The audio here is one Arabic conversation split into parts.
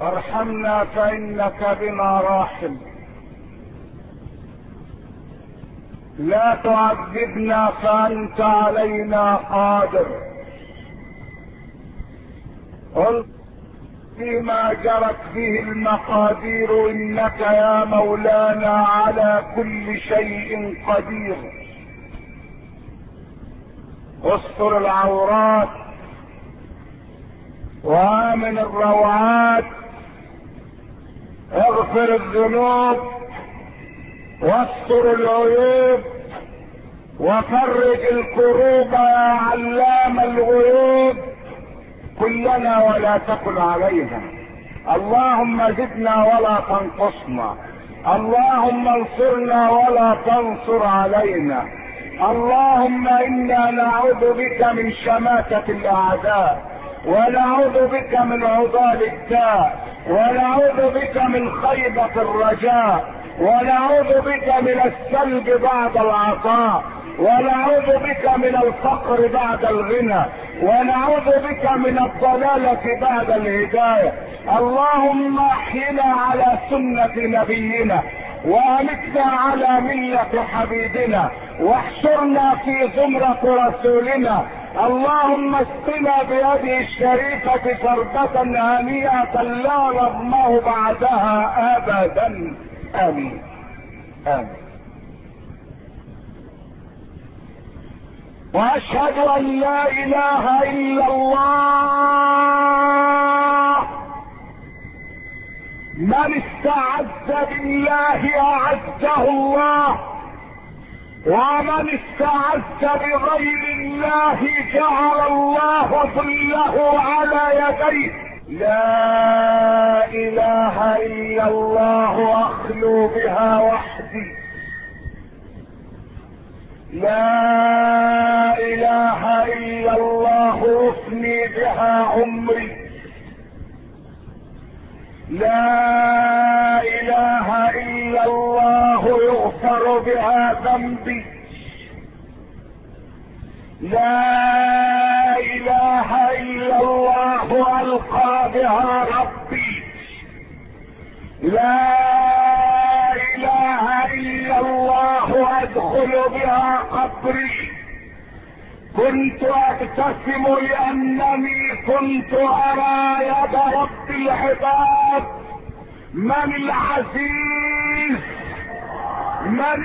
ارحمنا فانك بنا راحم، لا تعذبنا فانت علينا قادر. قل فيما جرت به المقادير انك يا مولانا على كل شيء قدير. استر العورات وامن الروعات، اغفر الذنوب واستر العيوب وفرج الكروب يا علام الغيوب، كلنا ولا تكن علينا. اللهم زدنا ولا تنقصنا، اللهم انصرنا ولا تنصر علينا. اللهم انا نعوذ بك من شماتة الاعداء، ونعوذ بك من عضال الداء، ونعوذ بك من خيبة الرجاء، ونعوذ بك من السلب بعد العطاء، ونعوذ بك من الفقر بعد الغنى، ونعوذ بك من الضلالة بعد الهداية. اللهم احينا على سنة نبينا، وامتنا على ملة حبيبنا، واحشرنا في زمرة رسولنا. اللهم اسقنا بيده الشريفة شربة هنيئة لا نظمأ بعدها ابدا. امين امين. واشهد ان لا اله الا الله. من استعز بالله اعزه الله، ومن استعز بغير الله جعل الله ظله على يديه. لا اله الا الله اخلو بها وحدي، لا اله الا الله افني بها عمري، لا اله الا الله يغفر بها ذنبي، لا اله الا الله القى بها ربي، لا اله الا الله ادخل بها قبري. كنت ابتسم لانني كنت ارى يد رب العباد. من العزيز؟ من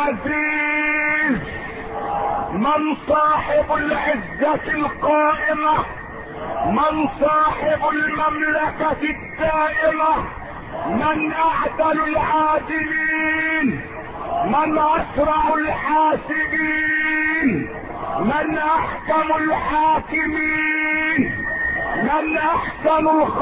العزيز؟ من صاحب العزة القائمة؟ من صاحب المملكة الدائمة؟ من اعدل العادلين؟ من اسرع الحاسبين؟ من احكم الحاكمين؟ من احسن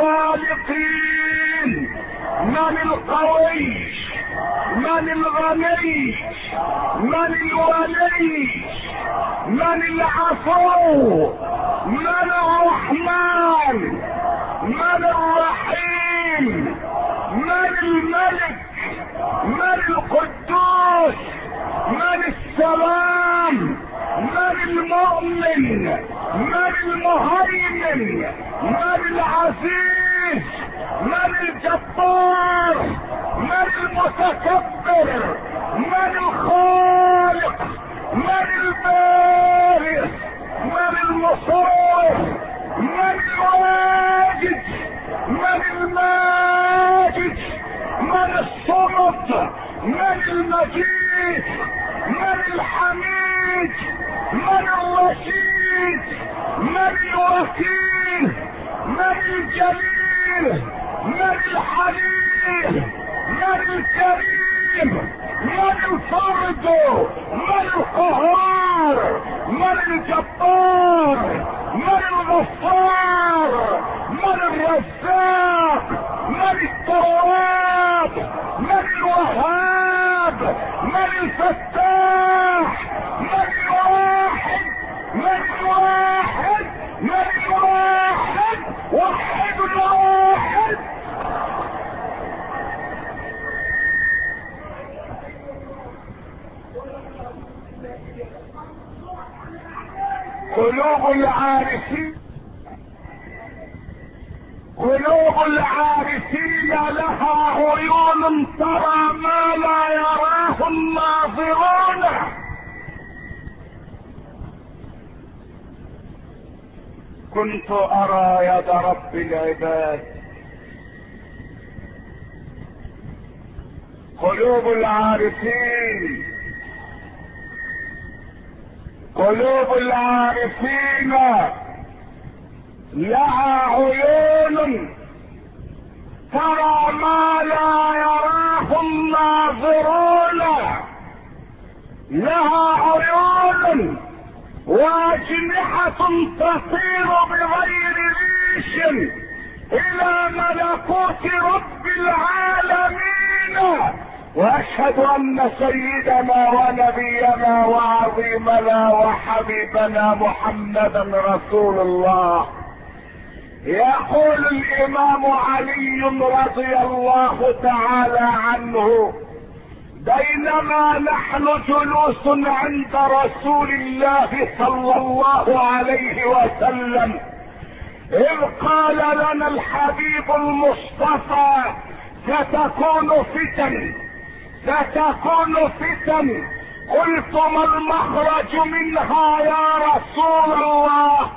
الخالقين؟ من القوي؟ من الغني؟ من الولي؟ من العفو؟ من الرحمن؟ من الرحيم؟ من الملك؟ من القدوس؟ من السلام؟ من المؤمن؟ من المهيمن؟ من العزيز؟ من الجبار؟ من المتكبر؟ من الخالق؟ من البارئ؟ من المصور؟ من الواجد؟ من الماجد؟ من الصمد؟ من المجيد؟ من الحميد؟ من الرشيد؟ من الوكيل؟ من الجليل؟ من الحليم؟ من الكريم؟ من الفرد؟ من القهار؟ من الجبار؟ من الغفار؟ من الرزاق؟ من التواب؟ من الوهاب؟ من الفتاح؟ من الواحد؟ من الواحد؟ من الواحد؟ وحد الواحد. قلوب العارفين كنت ارى يد رب العباد. قلوب العارفين، قلوب العارفين لها عيون ترى ما لا يراه الناظرون، لها عيون واجنحة تطير بغير ريش الى ملكوت رب العالمين. واشهد ان سيدنا ونبينا وعظيمنا وحبيبنا محمدا رسول الله. يقول الامام علي رضي الله تعالى عنه: بينما نحن جلوس عند رسول الله صلى الله عليه وسلم إذ قال لنا الحبيب المصطفى: ستكون فتن، ستكون فتن. قلت: ما المخرج منها يا رسول الله؟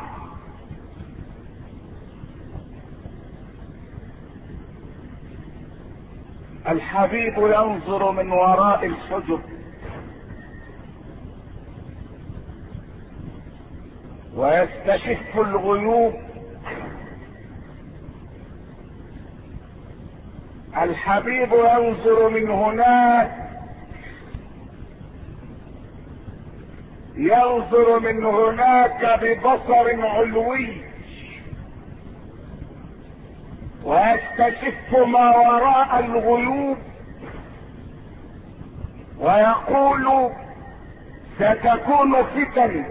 الحبيب ينظر من وراء الحجب ويستشف الغيوب. الحبيب ينظر من هناك، ينظر من هناك ببصر علوي ويستشف ما وراء الغيوب ويقول: ستكون فتن،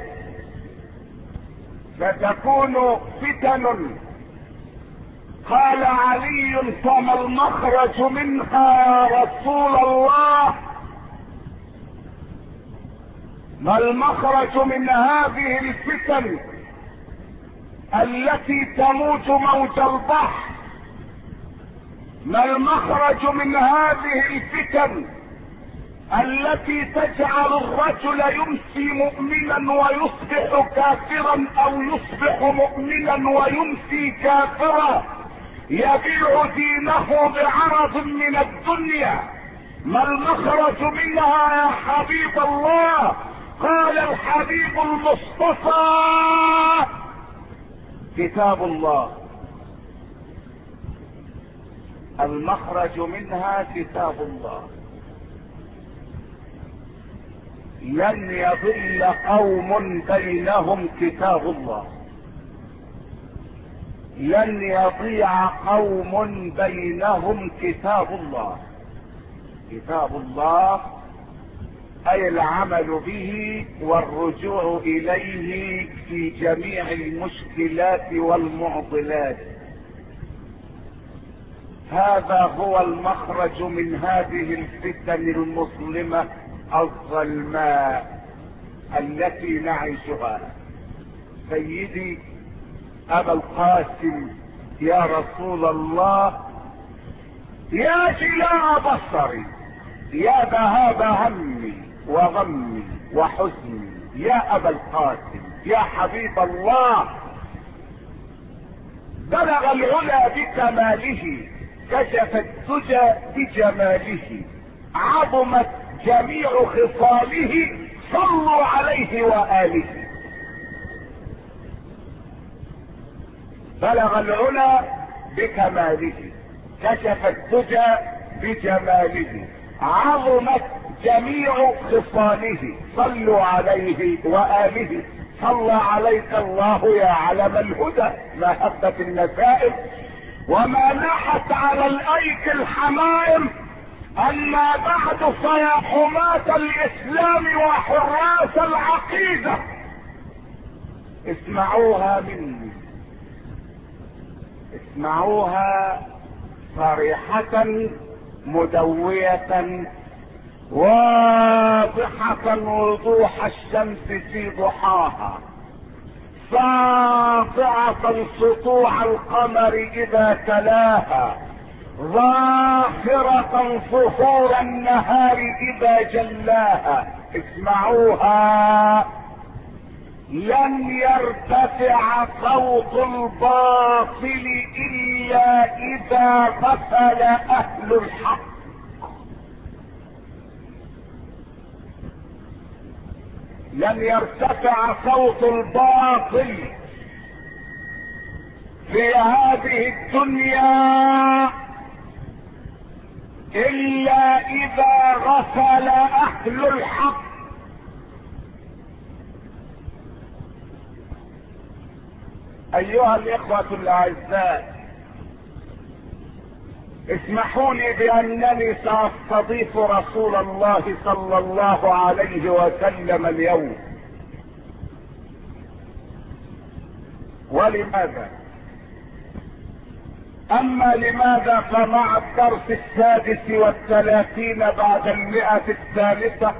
ستكون فتن. قال علي: فما المخرج منها يا رسول الله؟ ما المخرج من هذه الفتن التي تموج موج البحر؟ ما المخرج من هذه الفتن التي تجعل الرجل يمسي مؤمنا ويصبح كافرا او يصبح مؤمنا ويمسي كافرا، يبيع دينه بعرض من الدنيا؟ ما المخرج منها يا حبيب الله؟ قال الحبيب المصطفى: كتاب الله. المخرج منها كتاب الله. لن يضل قوم بينهم كتاب الله، لن يضيع قوم بينهم كتاب الله. كتاب الله اي العمل به والرجوع اليه في جميع المشكلات والمعضلات. هذا هو المخرج من هذه الفتن المظلمة الظلماء التي نعيشها. سيدي ابا القاسم يا رسول الله، يا جلاء بصري، يا ذهاب همي وغمي وحزني، يا ابا القاسم يا حبيب الله، بلغ العلا بكماله، كشف الدجى بجماله، عظمت جميع خصاله، صلوا عليه وآله. بلغ العلا بكماله، كشف الدجى بجماله، عظمت جميع خصاله، صلوا عليه وآله. صلى عليك الله يا علم الهدى، ما هبت النسائم وما نحت على الايك الحمائم. اما بعد فيا حماة الاسلام وحراس العقيدة، اسمعوها مني، اسمعوها صريحة مدوية واضحة وضوح الشمس في ضحاها، ساطعة سطوع القمر اذا تلاها، ظاهرة ظهور النهار اذا جلاها. اسمعوها لن يرتفع صوت الباطل الا اذا غفل اهل الحق. لن يرتفع صوت الباطل في هذه الدنيا الا اذا غفل اهل الحق. ايها الاخوة الاعزاء، اسمحوا لي بانني ساستضيف رسول الله صلى الله عليه وسلم اليوم. ولماذا؟ اما لماذا فمع الدرس 36 بعد 100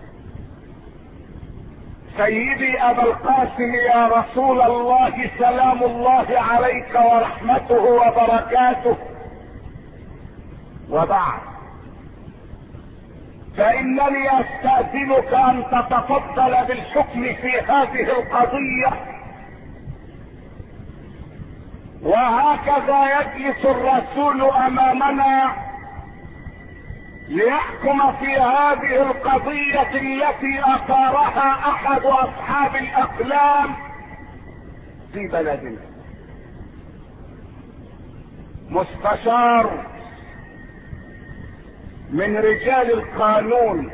سيدي ابا القاسم يا رسول الله سلام الله عليك ورحمته وبركاته، وبعد فانني استاذنك ان تتفضل بالحكم في هذه القضية. وهكذا يجلس الرسول امامنا ليحكم في هذه القضية التي اثارها احد اصحاب الاقلام في بلدنا. مستشار من رجال القانون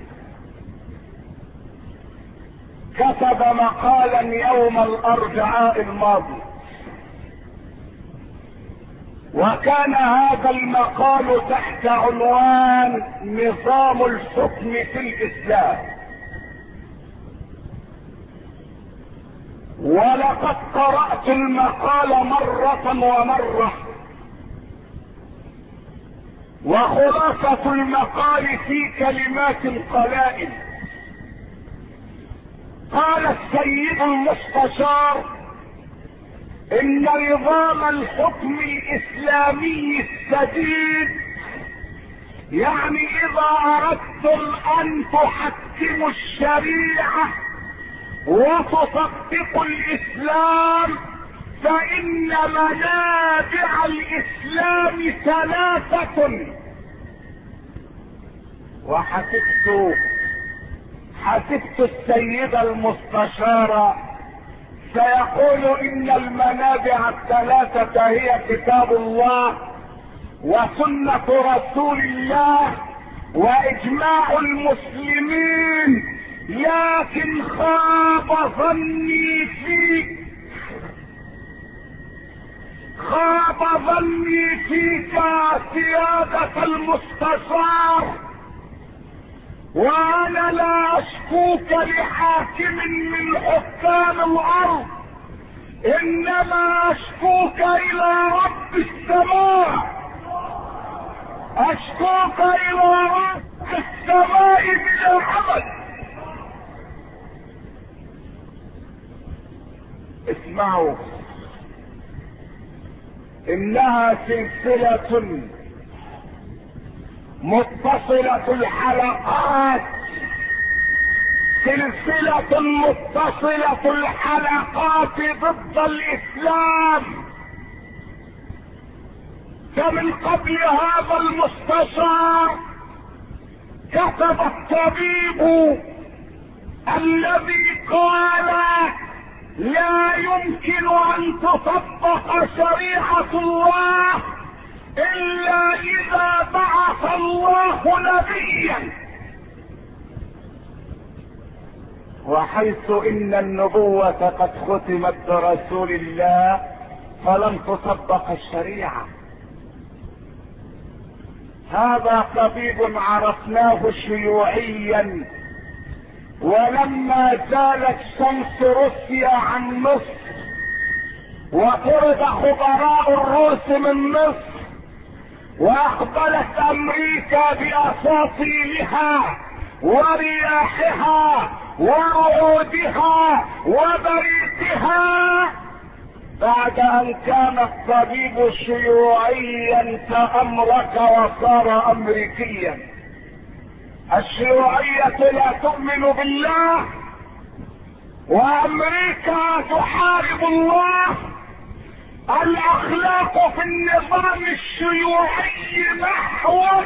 كتب مقالا يوم الاربعاء الماضي، وكان هذا المقال تحت عنوان نظام الحكم في الاسلام. ولقد قرأت المقال مرة ومرة، وخلاصة المقال في كلمات قلائل. قال السيد المستشار ان نظام الحكم الاسلامي السديد، يعني اذا اردتم ان تحكموا الشريعة وتصدقوا الاسلام فان منابع الاسلام 3. وحسبت السيد المستشار سيقول ان المنابع 3 هي كتاب الله وسنة رسول الله واجماع المسلمين، لكن خاب ظني فيك سيادة المستشار، وانا لا اشكوك لحاكم من حكام الارض، انما اشكوك الى رب السماء، اشكوك الى رب السماء بلا عمل. اسمعوا، انها سلسلة متصلة الحلقات، سلسلة متصلة الحلقات ضد الاسلام. فمن قبل هذا المستشار كتب الطبيب الذي قال لا يمكن ان تطبق شريعة الله الا اذا بعث الله نبيا، وحيث ان النبوة قد ختمت برسول الله فلم تطبق الشريعة. هذا طبيب عرفناه شيوعيا، ولما زالت شمس روسيا عن مصر وطرد خبراء الروس من مصر واقبلت امريكا باساطيلها ورياحها ورعودها وبريقها، بعد ان كان الطبيب شيوعيا تأمرك وصار امريكيا. الشيوعية لا تؤمن بالله وامريكا تحارب الله. الاخلاق في النظام الشيوعي محو،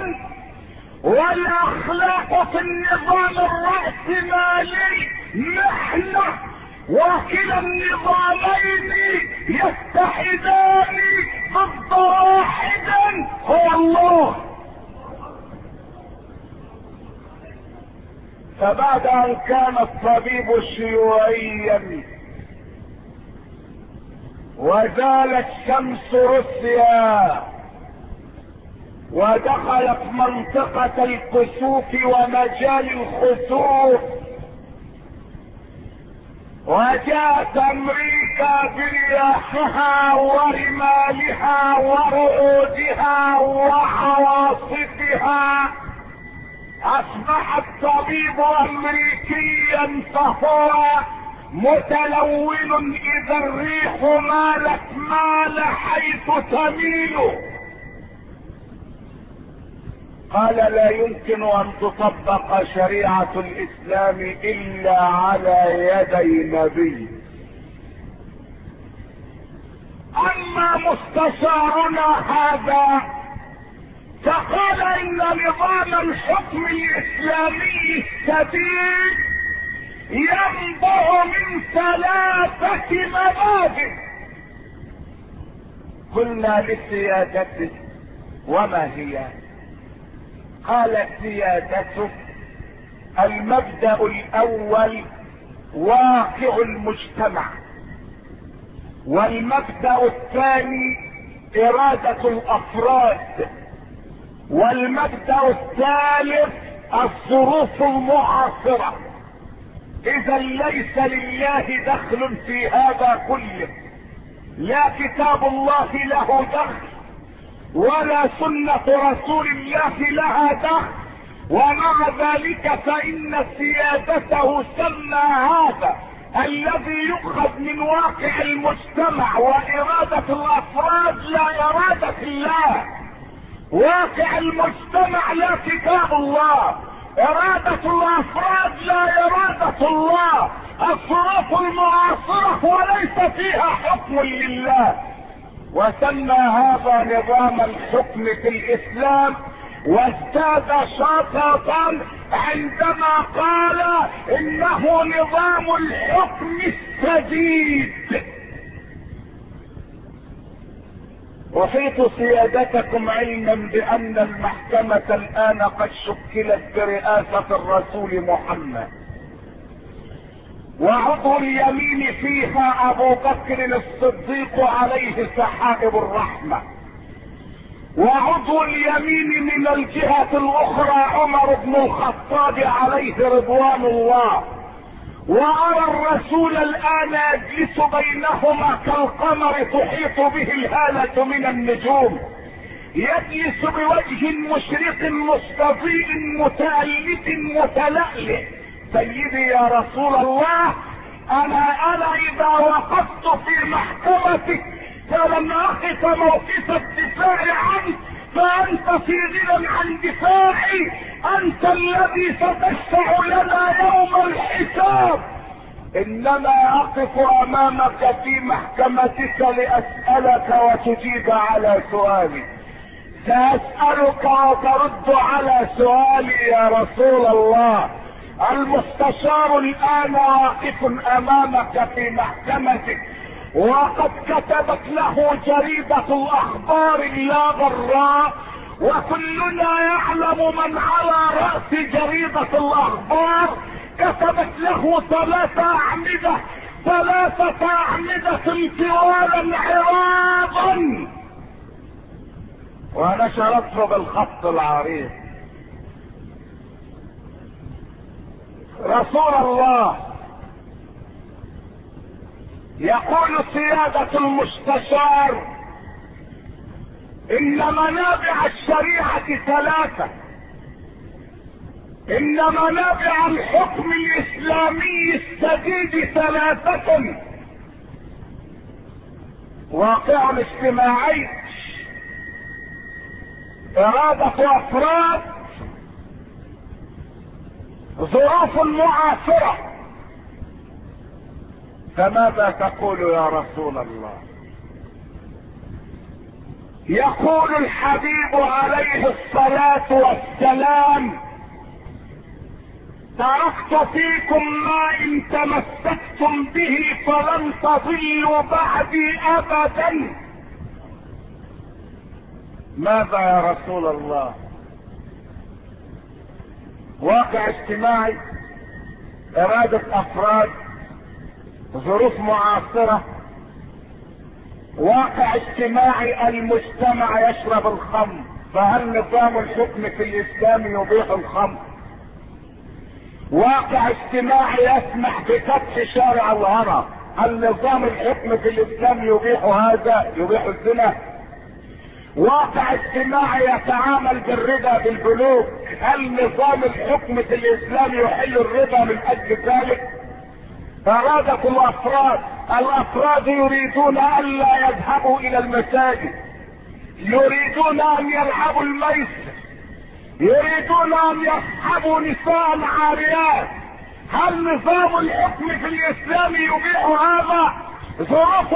والاخلاق في النظام الرأسمالي محنة، وكلا النظامين يتحدان ضد واحد هو الله. فبعد ان كان الطبيب شيوعيا وزالت شمس روسيا ودخلت منطقة الكسوف ومجال الخسوف، وجاءت امريكا برياحها ورمالها ورعودها وعواصفها، اصبح الطبيب امريكيا فهو متلون. اذا الريح مالت مال حيث تميل. قال لا يمكن ان تطبق شريعة الاسلام الا على يدي نبي. اما مستشارنا هذا فقال ان نظام الحكم الاسلامي السديد ينبع من 3 مبادئ. قلنا لسيادته وما هي؟ قال سيادته المبدأ الاول واقع المجتمع، والمبدأ الثاني ارادة الافراد، والمبدأ الثالث الظروف المعاصرة. اذا ليس لله دخل في هذا كله، لا كتاب الله له دخل ولا سنة رسول الله لها دخل، ومع ذلك فإن سيادته سمى هذا الذي يؤخذ من واقع المجتمع وإرادة الأفراد لا إرادة الله. واقع المجتمع لا كتاب الله، إرادة الأفراد لا إرادة الله، الظروف المعاصرة وليس فيها حكم لله. وسمى هذا نظام الحكم في الإسلام، وازداد شططا عندما قال إنه نظام الحكم السديد. وفيت سيادتكم علما بان المحكمة الان قد شكلت برئاسة الرسول محمد، وعضو اليمين فيها ابو بكر الصديق عليه سحائب الرحمة، وعضو اليمين من الجهة الاخرى عمر بن الخطاب عليه رضوان الله. وارى الرسول الان يجلس بينهما كالقمر تحيط به الهالة من النجوم، يجلس بوجه مشرق مستضيء متألف متلألئ. سيدي يا رسول الله، انا اذا وقفت في محكمتك فلن اقف موقف الدفاع عنك، فانت في غنى عن دفاعي، انت الذي ستشفع لنا يوم الحساب. انما اقف امامك في محكمتك لاسألك وتجيب على سؤالي، سأسألك وترد على سؤالي يا رسول الله. المستشار الان واقف امامك في محكمتك، وقد كتبت له جريدة الاخبار لا ضراء، وكلنا يعلم من على رأس جريدة الاخبار كتبت له 3 اعمدة طوالا عراضا، ونشرته بالخط العريض. رسول الله يقول سيادة المستشار ان منابع الشريعة 3، ان منابع الحكم الاسلامي السديد 3: واقع اجتماعي، ارادة افراد، ظروف معاصرة. فماذا تقول يا رسول الله؟ يقول الحبيب عليه الصلاة والسلام: تركت فيكم ما ان تمسكتم به فلن تضلوا بعدي ابدا. ماذا يا رسول الله؟ واقع اجتماعي، ارادة افراد، ظروف معاصرة. واقع اجتماعي، المجتمع يشرب الخمر، فهل نظام الحكم في الاسلام يبيح الخمر؟ واقع اجتماعي يسمح بفتح شارع الهرم، هل نظام الحكم في الاسلام يبيح هذا؟ يبيح الزنا؟ واقع اجتماعي يتعامل بالربا بالبنوك، هل نظام الحكم في الاسلام يحل الربا من اجل ذلك؟ ارادة الافراد يريدون الا يذهبوا الى المساجد، يريدون ان يلعبوا الميسر، يريدون ان يصحبوا نساء عاريات، هل نظام الحكم في الاسلام يبيح هذا؟ الظروف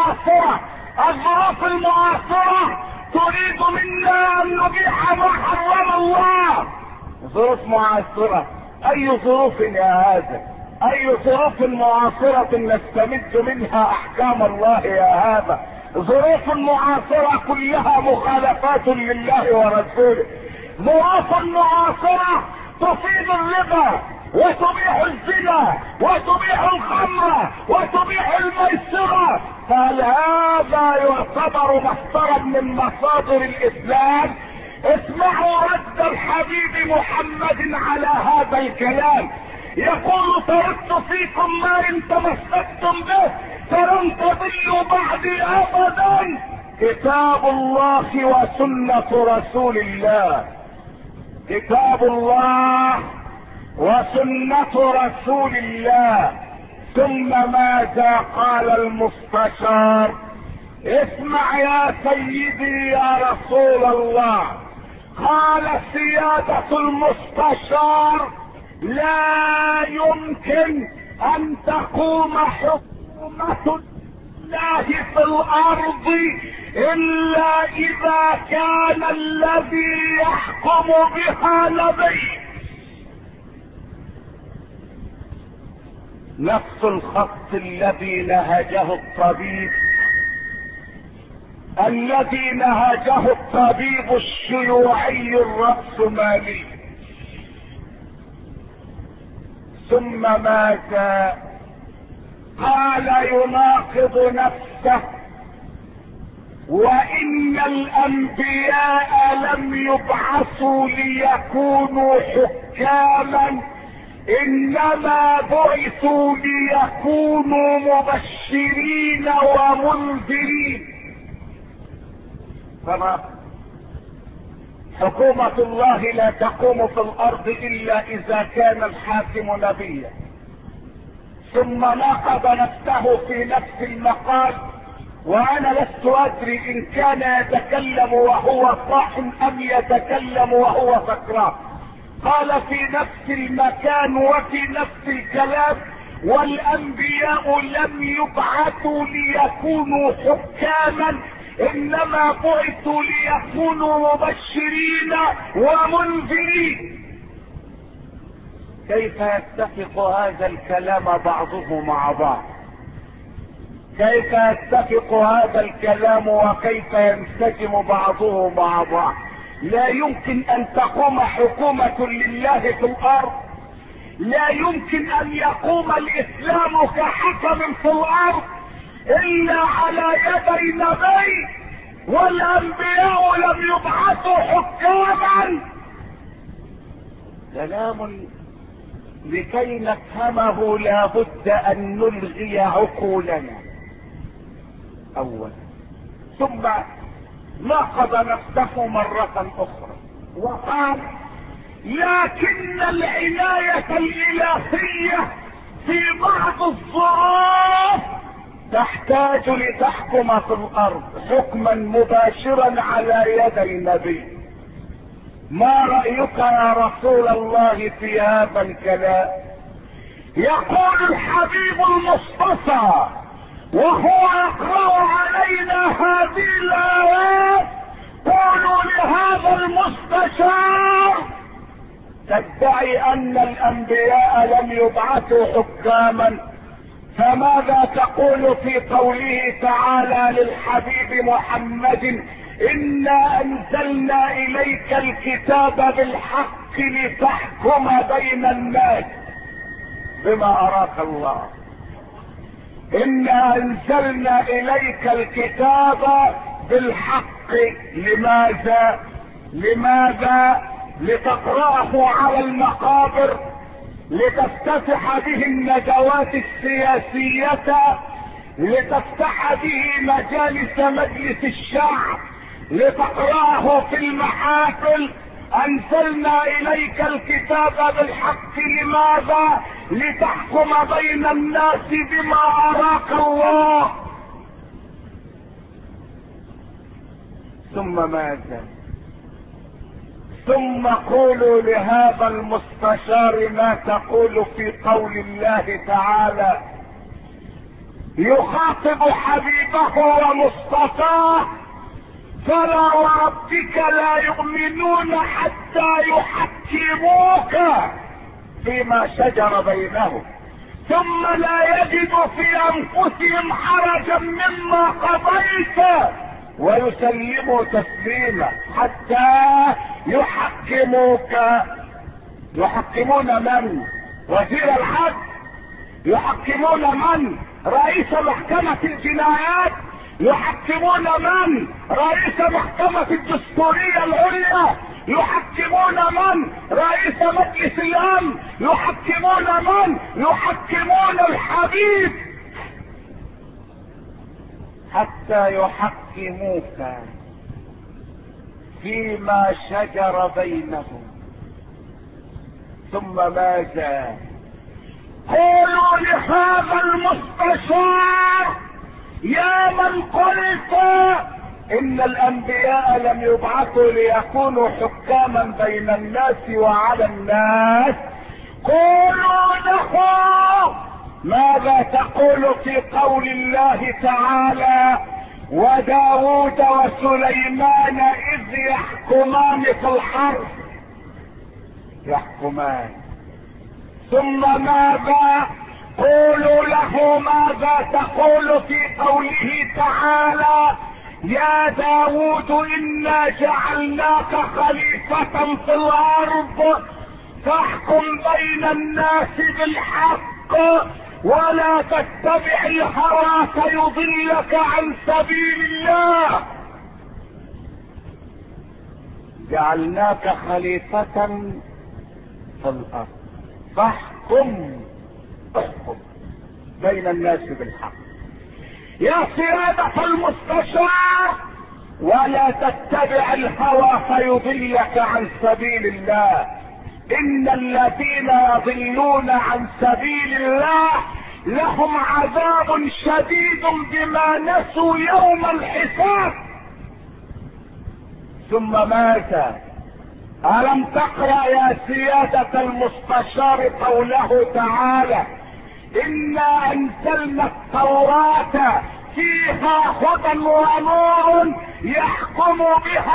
المعاصرة تريد منا ان نبيح ما حرم الله. ظروف معاصرة، اي ظروف يا هذا؟ اي ظروف معاصرة نستمد منها احكام الله يا هذا؟ ظروف معاصرة كلها مخالفات لله ورسوله. ظروف معاصرة تفيد الربا وتبيح الزنا وتبيح الخمر وتبيح الميسرة، فهل هذا يعتبر مصدرا من مصادر الاسلام؟ اسمعوا رد الحبيب محمد على هذا الكلام. يقول: تركت فيكم ما ان تمسكتم به فلن تضلوا بعدي ابدا، كتاب الله وسنة رسول الله. كتاب الله وسنة رسول الله. ثم ماذا قال المستشار؟ اسمع يا سيدي يا رسول الله. قال سيادة المستشار: لا يمكن ان تقوم حكومة الله في الارض الا اذا كان الذي يحكم بها نبي. نفس الخط الذي نهجه الطبيب الشيوعي الرأسمالي. ثم ماذا قال يناقض نفسه؟ وان الانبياء لم يبعثوا ليكونوا حكاما، انما بعثوا ليكونوا مبشرين ومنذرين. فما حكومة الله لا تقوم في الارض الا اذا كان الحاكم نبيا. ثم ناقض نفسه في نفس المقال، وانا لست ادري ان كان يتكلم وهو صاحٍ ام يتكلم وهو سكران. قال في نفس المكان وفي نفس الكلام: والانبياء لم يبعثوا ليكونوا حكاما، انما بعثوا ليكونوا مبشرين ومنذرين. كيف يتفق هذا الكلام بعضه مع بعض؟ كيف يتفق هذا الكلام وكيف ينسجم بعضه مع بعض؟ لا يمكن ان تقوم حكومة لله في الارض، لا يمكن ان يقوم الاسلام كحكم في الارض الا على يدي نبي، والانبياء لم يبعثوا حكاما. كلام لكي نفهمه لا بد ان نلغي عقولنا اولا. ثم ناقض نفسه مرة اخرى وقال: لكن العناية الالهية في بعض الظروف تحتاج لتحكم في الارض حكما مباشرا على يدي النبي. ما رأيك يا رسول الله في هذا الكلام؟ يقول الحبيب المصطفى وهو يقرأ علينا هذه الآيات: قولوا لهذا المستشار: تدعي ان الانبياء لم يبعثوا حكاما، فماذا تقول في قوله تعالى للحبيب محمد: انا انزلنا اليك الكتاب بالحق لتحكم بين الناس بما اراك الله. انا انزلنا اليك الكتاب بالحق. لماذا؟ لتقرأه على المقابر، لتفتتح به الندوات السياسية، لتفتح به مجالس مجلس الشعب، لتقرأه في المحافل. انزلنا اليك الكتاب بالحق. لماذا؟ لتحكم بين الناس بما اراك الله. ثم ماذا؟ ثم قولوا لهذا المستشار ما تقول في قول الله تعالى يخاطب حبيبه ومصطفاه: فلا وربك لا يؤمنون حتى يحكموك فيما شجر بينهم ثم لا يجدوا في انفسهم حرجا مما قضيت ويسلموا تسليما حتى يحكموك. يحكمون من؟ وزير العدل؟ يحكمون من؟ رئيس محكمة الجنايات؟ يحكمون من؟ رئيس محكمة الدستورية العليا؟ يحكمون من؟ رئيس مجلس الامن؟ يحكمون من؟ يحكمون الحبيب حتى يحكموك فيما شجر بينهم. ثم ماذا؟ قولوا لهذا المستشار: يا من قلت ان الانبياء لم يبعثوا ليكونوا حكاما بين الناس وعلى الناس، قولوا له ماذا تقول في قول الله تعالى: وداود وسليمان اذ يحكمان في الحرث. يحكمان. ثم ماذا؟ قولوا له ماذا تقول في قوله تعالى: يا داود انا جعلناك خليفة في الارض فاحكم بين الناس بالحق ولا تتبع الهوى فيضلك عن سبيل الله. جعلناك خليفة في الارض فاحكم بين الناس بالحق. يا سيادة المستشار: ولا تتبع الهوى فيضلك عن سبيل الله. ان الذين يضلون عن سبيل الله لهم عذاب شديد بما نسوا يوم الحساب. ثم ماذا؟ ألم تقرأ يا سيادة المستشار قوله تعالى: إنا أنزلنا التوراة فيها هدى ونور يحكم بها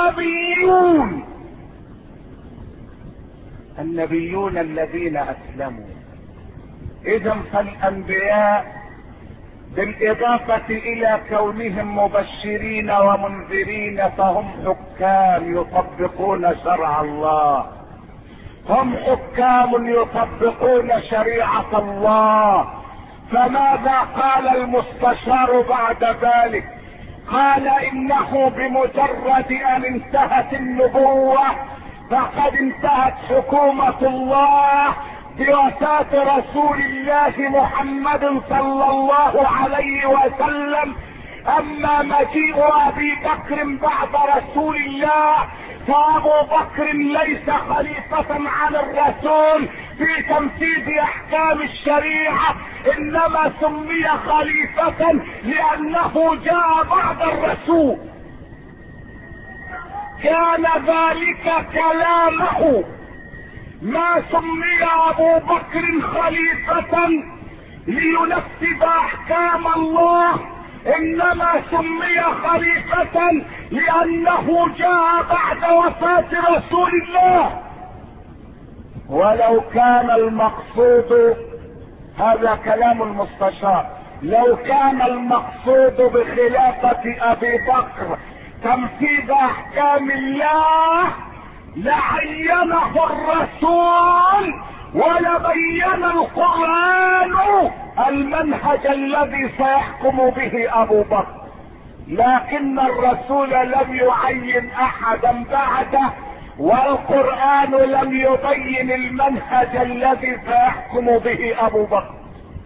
النبيون الذين أسلموا. إذا فالأنبياء بالإضافة إلى كونهم مبشرين ومنذرين فهم حكام يطبقون شرع الله، هم حكام يطبقون شريعة الله. فماذا قال المستشار بعد ذلك؟ قال: إنه بمجرد أن انتهت النبوة فقد انتهت حكومة الله بوفاة رسول الله محمد صلى الله عليه وسلم. اما مجيء ابي بكر بعد رسول الله فابو بكر ليس خليفة عن الرسول في تنفيذ احكام الشريعة، انما سمي خليفة لانه جاء بعد الرسول. كان ذلك كلامه ما سمي ابو بكر خليفة لينفذ احكام الله، انما سمي خليفة لانه جاء بعد وفاة رسول الله. ولو كان المقصود، هذا كلام المستشار، لو كان المقصود بخلافة ابي بكر تنفيذ احكام الله لعينه الرسول ولبين القرآن المنهج الذي سيحكم به ابو بكر، لكن الرسول لم يعين احدا بعده، والقرآن لم يبين المنهج الذي سيحكم به ابو بكر.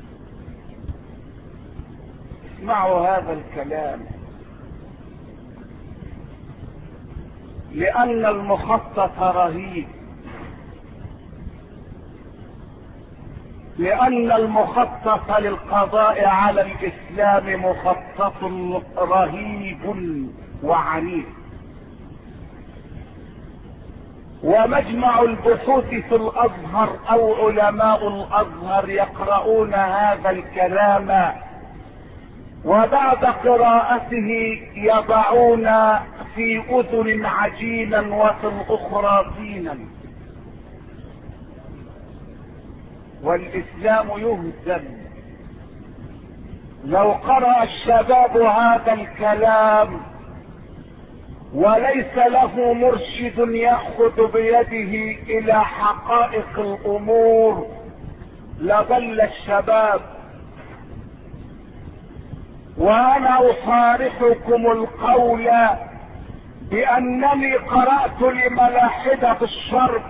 اسمعوا هذا الكلام، لان المخطط رهيب، لان المخطط للقضاء على الاسلام مخطط رهيب وعنيف. ومجمع البحوث في الازهر او علماء الازهر يقرؤون هذا الكلام، وبعد قراءته يضعون في اذن عجينا وفي الاخرى طينا، والاسلام يهزم. لو قرأ الشباب هذا الكلام وليس له مرشد يأخذ بيده الى حقائق الامور لضل الشباب. وانا اصارحكم القول بانني قرأت لملاحدة الشرق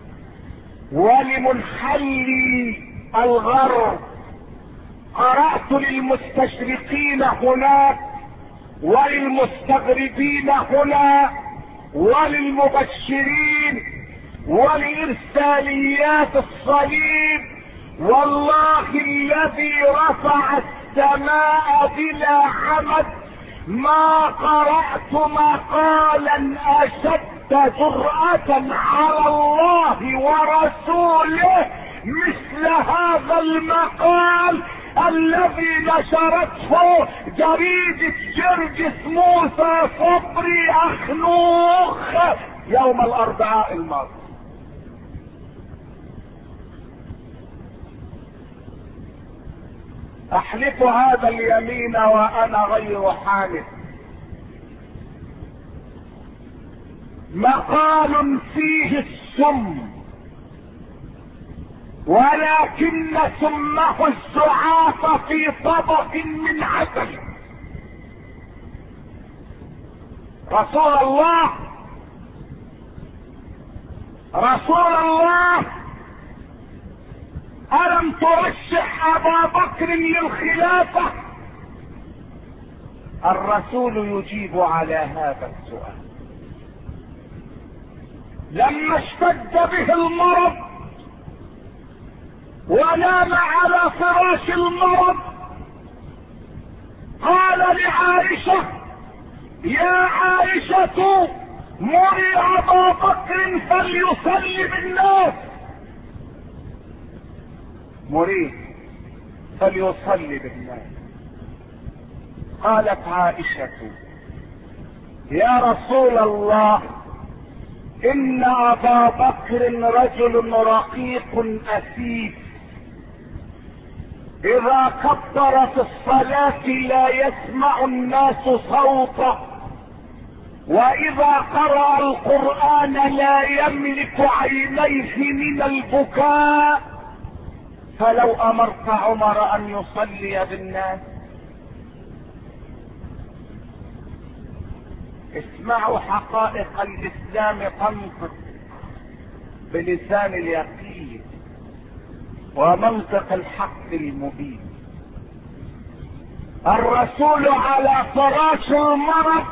ولمنحلي الغرب، قرأت للمستشرقين هناك وللمستغربين هنا وللمبشرين ولإرساليات الصليب، والله الذي رفع السماء بلا عمد ما قرأت مقالا أشد جرأة على الله ورسوله مثل هذا المقال الذي نشرته جريدة جرجس موسى صبري أخنوخ يوم الأربعاء الماضي. أحلف هذا اليمين وأنا غير حالف. مقال فيه السم، ولكن سمه الزعاف في طبق من عسل. رسول الله ألم ترشح أبا بكر للخلافة؟ الرسول يجيب على هذا السؤال. لما اشتد به المرض ونام على فراش المرض قال لعائشة: يا عائشة مري أبا بكر فليصلي بالناس. مريد فليصلي بالناس. قالت عائشة: يا رسول الله إن أبا بكر رجل رقيق أسيف، إذا كبر في الصلاة لا يسمع الناس صوته، وإذا قرأ القرآن لا يملك عينيه من البكاء، فلو أمرت عمر أن يصلي بالناس. اسمعوا حقائق الإسلام تنطق بلسان اليقين ومنطق الحق المبين. الرسول على فراش المرض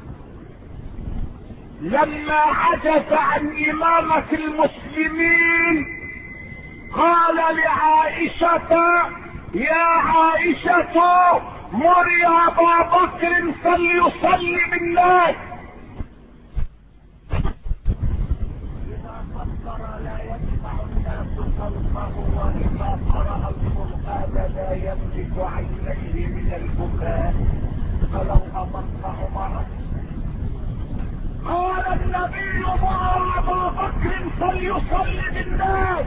لما عجز عن إمامة المسلمين قال لعائشة: يا عائشة مري أبا بكر فليصلي بالناس. إذا كبر لا يسمع خلقه وإذا قرأ القرآن لا يملك عينيه من البكاء فلو أمرت عمر. قال النبي مر أبا بكر فليصلي بالناس،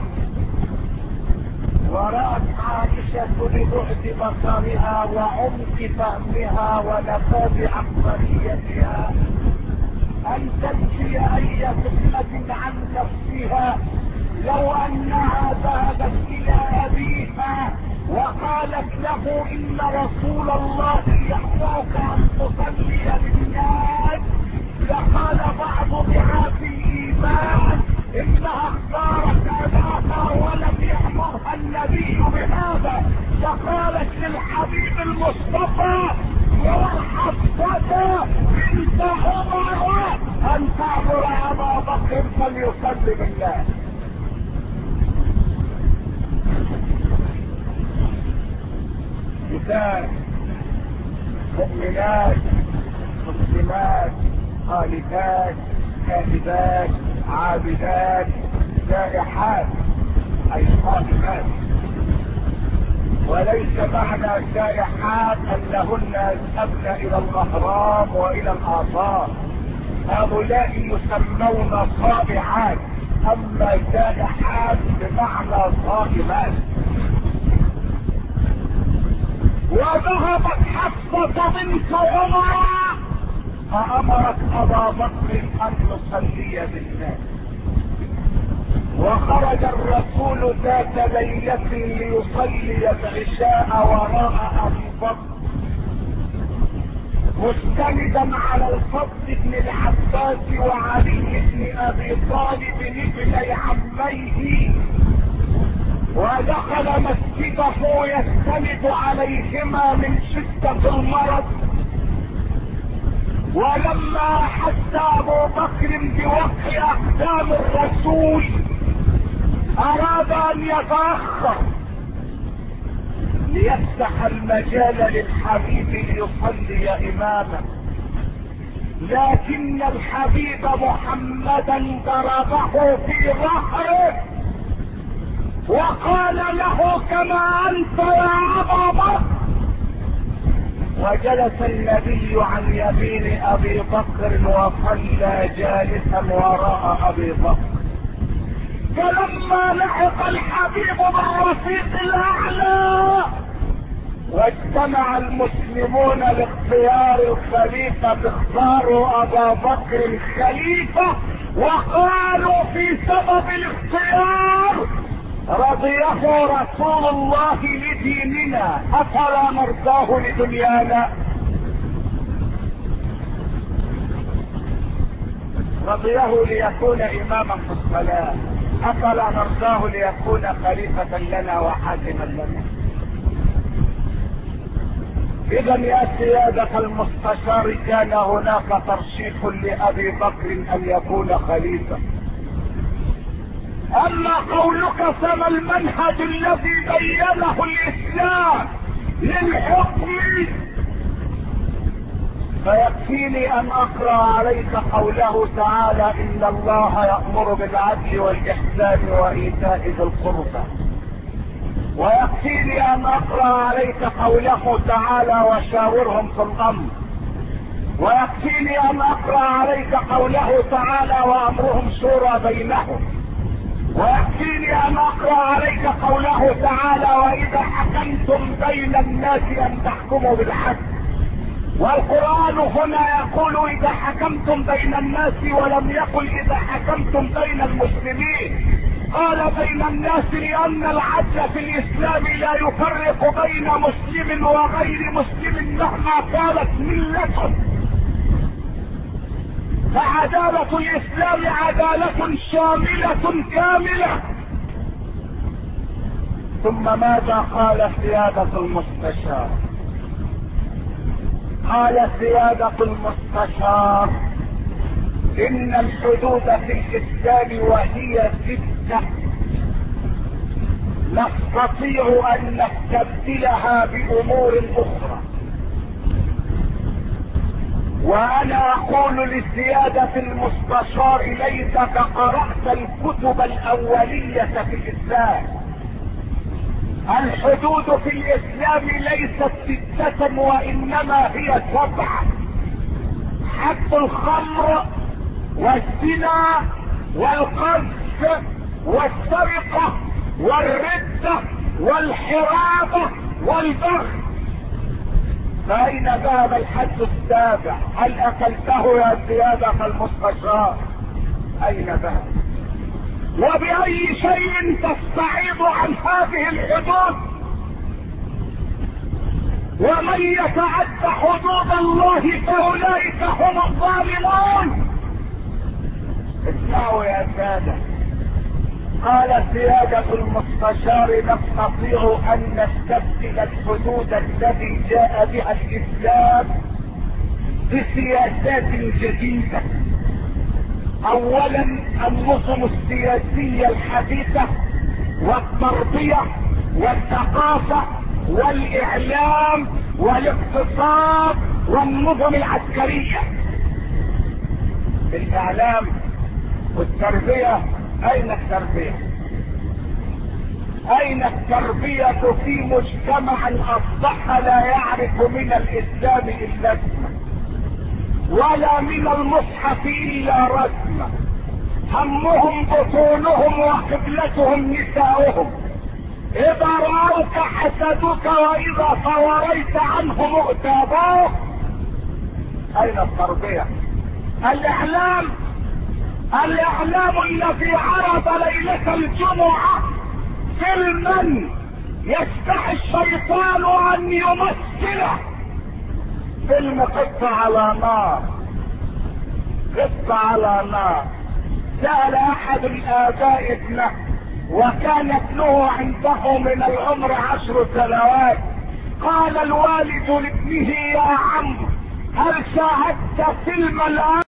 ورأت عائشة لبعد بصرها وعمق فهمها ونفاذ عقليتها أن تنفي أي فتنة عن نفسها لو أنها ذهبت إلى أبيها وقالت له إن رسول الله يأمرك أن تصلي بالناس، لقال بعض ضعاف الإيمان إنها اختارت أباها ولم يأمرها النبي بهذا، فقالت للحبيب المصطفى يا حفصة بنت عمر أن تأمر أبا بكر فليصلي بالله. نساء مؤمنات مسلمات خالدات كاذبات عابدات سائحات أي صائمات، وليس معنى سائحات أنهن يذهبن إلى الأهرام وإلى الآثار، هؤلاء يسمون صائحات، أما سائحات بمعنى صائمات. وذهبت حفصة بنت عمر فأمرت أبا بكر أن يصلي بالناس، وخرج الرسول ذات ليلة ليصلي العشاء وراء أبي بكر مستندا على الفضل بن العباس وعلي بن أبي طالب ابني عميه، ودخل مسجده يستند عليهما من شدة المرض. ولما حس ابو بكر بوقع اقدام الرسول اراد ان يتأخر ليفتح المجال للحبيب ليصلي امامه، لكن الحبيب محمدا ضربه في ظهره وقال له كما انت يا ابا بكر، وجلس النبي عن يمين ابي بكر وصلى جالسا وراء ابي بكر. فلما لحق الحبيب بالرفيق الاعلى واجتمع المسلمون لاختيار الخليفة اختاروا ابا بكر خليفة، وقالوا في سبب الاختيار رضيه رسول الله لديننا افلا نرضاه لدنيانا. رضيه ليكون اماما في الصلاة افلا نرضاه ليكون خليفة لنا وحاكما لنا. اذا يا سيادة المستشار كان هناك ترشيح لابي بكر ان يكون خليفة. اما قولك فما المنهج الذي بينه الاسلام للحكم، فيكفيني ان اقرأ عليك قوله تعالى ان الله يأمر بالعدل والاحسان وايتاء ذي القربى، ويكفيني ان اقرأ عليك قوله تعالى وشاورهم في الامر، ويكفيني ان اقرأ عليك قوله تعالى وامرهم شورى بينهم، ويكفيني ان اقرأ عليك قوله تعالى واذا حكمتم بين الناس ان تحكموا بالعدل. والقرآن هنا يقول اذا حكمتم بين الناس ولم يقل اذا حكمتم بين المسلمين، قال بين الناس لان العدل في الاسلام لا يفرق بين مسلم وغير مسلم مهما كانت ملته، فعدالة الاسلام عدالة شاملة كاملة. ثم ماذا قال سيادة المستشار؟ قال سيادة المستشار ان الحدود في الاسلام وهي 6 نستطيع ان نستبدلها بامور اخرى. وانا اقول لسيادة المستشار ليتك قرأت الكتب الاولية في الاسلام. الحدود في الاسلام ليست 6 وانما هي 7. حد الخمر والزنا والقذف والسرقة والردة والحرابة والبغي. فأين ذهب الحد السابع؟ هل أكلته يا سيادة المستشار؟ أين ذهب؟ وبأي شيء تستعيض عن هذه الحدود؟ ومن يتعد حدود الله فأولئك هم الظالمون. اسمعوا يا سادة، قال سيادة المستشار نستطيع ان نستبدل الحدود التي جاء بها الاسلام بسياسات جديدة. اولا النظم السياسية الحديثة والتربية والثقافة والاعلام والاقتصاد والنظم العسكرية. الاعلام والتربية، اين التربية؟ اين التربية في مجتمع اصبح لا يعرف من الاسلام الا اسمه ولا من المصحف الا رسمه؟ همهم بطونهم وقبلتهم نساؤهم. اذا رأوك حسدوك واذا صوريت عنهم اغتابوك. اين التربية؟ الاعلام الذي عرض ليلة الجمعة فيلما يستحي الشيطان ان يمثله، فيلم قطة على نار. قطة على نار. سأل احد الاباء ابنه وكان ابنه عنده من العمر 10 سنوات، قال الوالد لابنه: يا عم هل شاهدت فيلم الآن؟